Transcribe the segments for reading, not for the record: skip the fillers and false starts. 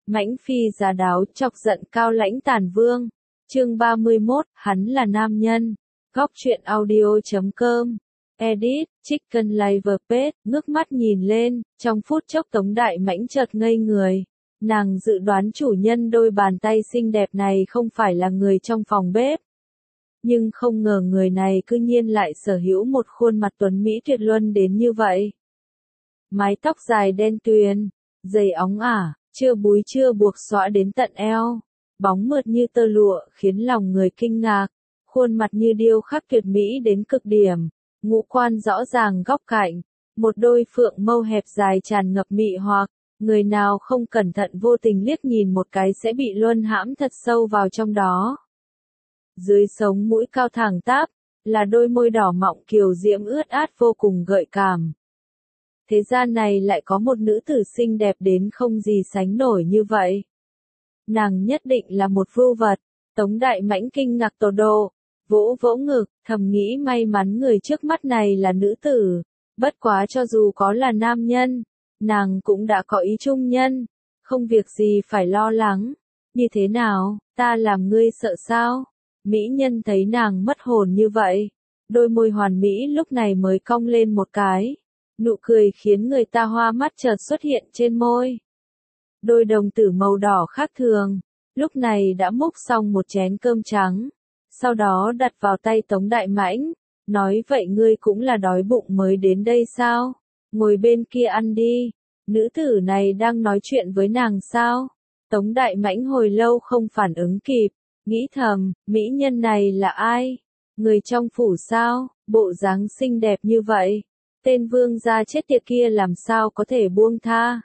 Mãnh phi giá đáo chọc giận Cao Lãnh Tản Vương. Chương 31, hắn là nam nhân. Góc truyện audio.com. Edit, Chicken Live Page, ngước mắt nhìn lên, trong phút chốc Tống Đại Mãnh chợt ngây người. Nàng dự đoán chủ nhân đôi bàn tay xinh đẹp này không phải là người trong phòng bếp. Nhưng không ngờ người này cư nhiên lại sở hữu một khuôn mặt tuấn mỹ tuyệt luân đến như vậy. Mái tóc dài đen tuyền, giày óng ả, chưa búi chưa buộc xõa đến tận eo, bóng mượt như tơ lụa khiến lòng người kinh ngạc, khuôn mặt như điêu khắc tuyệt mỹ đến cực điểm, ngũ quan rõ ràng góc cạnh, một đôi phượng mâu hẹp dài tràn ngập mị hoặc, người nào không cẩn thận vô tình liếc nhìn một cái sẽ bị luân hãm thật sâu vào trong đó. Dưới sống mũi cao thẳng tắp, là đôi môi đỏ mọng kiều diễm ướt át vô cùng gợi cảm. Thế gian này lại có một nữ tử xinh đẹp đến không gì sánh nổi như vậy. Nàng nhất định là một vưu vật. Tống Đại Mãnh kinh ngạc tột độ, vỗ vỗ ngực, thầm nghĩ may mắn người trước mắt này là nữ tử. Bất quá cho dù có là nam nhân, nàng cũng đã có ý trung nhân, không việc gì phải lo lắng. Như thế nào, ta làm ngươi sợ sao? Mỹ nhân thấy nàng mất hồn như vậy, đôi môi hoàn mỹ lúc này mới cong lên một cái. Nụ cười khiến người ta hoa mắt chợt xuất hiện trên môi. Đôi đồng tử màu đỏ khác thường, lúc này đã múc xong một chén cơm trắng. Sau đó đặt vào tay Tống Đại Mãnh, nói vậy ngươi cũng là đói bụng mới đến đây sao? Ngồi bên kia ăn đi. Nữ tử này đang nói chuyện với nàng sao? Tống Đại Mãnh hồi lâu không phản ứng kịp, nghĩ thầm, mỹ nhân này là ai? Người trong phủ sao? Bộ dáng xinh đẹp như vậy. Tên vương gia chết tiệt kia làm sao có thể buông tha.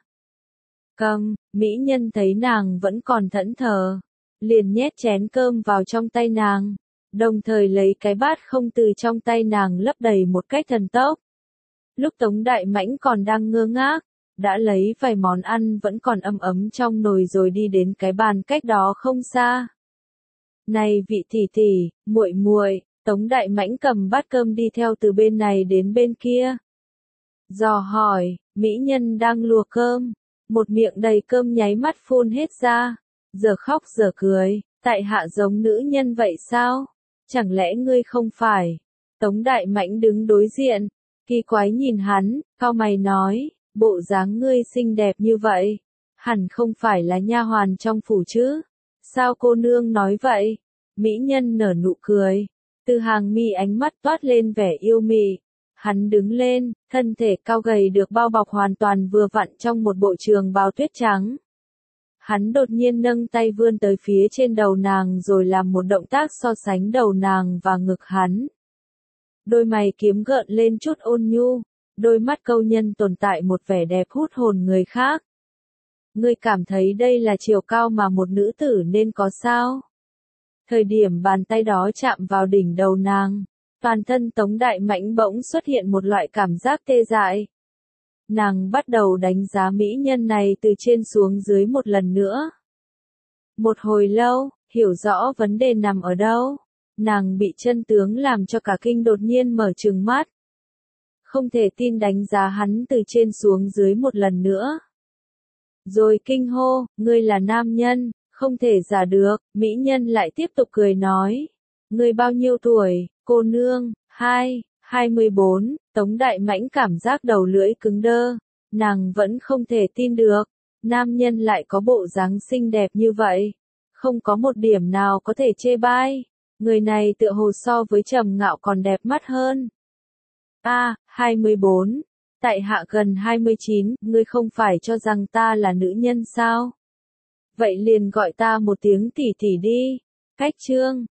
Mỹ nhân thấy nàng vẫn còn thẫn thờ, liền nhét chén cơm vào trong tay nàng, đồng thời lấy cái bát không từ trong tay nàng lấp đầy một cách thần tốc. Lúc Tống Đại Mãnh còn đang ngơ ngác, đã lấy vài món ăn vẫn còn ấm ấm trong nồi rồi đi đến cái bàn cách đó không xa. Này vị tỷ tỷ, muội muội, Tống Đại Mãnh cầm bát cơm đi theo từ bên này đến bên kia. Dò hỏi, mỹ nhân đang lùa cơm, một miệng đầy cơm nháy mắt phun hết ra, giờ khóc giờ cười, tại hạ giống nữ nhân vậy sao? Chẳng lẽ ngươi không phải? Tống Đại Mãnh đứng đối diện, kỳ quái nhìn hắn, cau mày nói, bộ dáng ngươi xinh đẹp như vậy, hẳn không phải là nha hoàn trong phủ chứ? Sao cô nương nói vậy? Mỹ nhân nở nụ cười, từ hàng mi ánh mắt toát lên vẻ yêu mị. Hắn đứng lên, thân thể cao gầy được bao bọc hoàn toàn vừa vặn trong một bộ trường bào tuyết trắng. Hắn đột nhiên nâng tay vươn tới phía trên đầu nàng rồi làm một động tác so sánh đầu nàng và ngực hắn. Đôi mày kiếm gợn lên chút ôn nhu, đôi mắt câu nhân tồn tại một vẻ đẹp hút hồn người khác. Ngươi cảm thấy đây là chiều cao mà một nữ tử nên có sao? Thời điểm bàn tay đó chạm vào đỉnh đầu nàng, toàn thân Tống Đại Mãnh bỗng xuất hiện một loại cảm giác tê dại. Nàng bắt đầu đánh giá mỹ nhân này từ trên xuống dưới một lần nữa. Một hồi lâu, hiểu rõ vấn đề nằm ở đâu, nàng bị chân tướng làm cho cả kinh đột nhiên mở trừng mắt. Không thể tin đánh giá hắn từ trên xuống dưới một lần nữa. Rồi kinh hô, ngươi là nam nhân, không thể giả được, mỹ nhân lại tiếp tục cười nói. Ngươi bao nhiêu tuổi, cô nương? 24, Tống Đại Mãnh cảm giác đầu lưỡi cứng đơ, nàng vẫn không thể tin được, nam nhân lại có bộ dáng xinh đẹp như vậy, không có một điểm nào có thể chê bai, người này tựa hồ so với Trầm Ngạo còn đẹp mắt hơn. 24, tại hạ gần 29, ngươi không phải cho rằng ta là nữ nhân sao? Vậy liền gọi ta một tiếng tỷ tỷ đi. Cách chương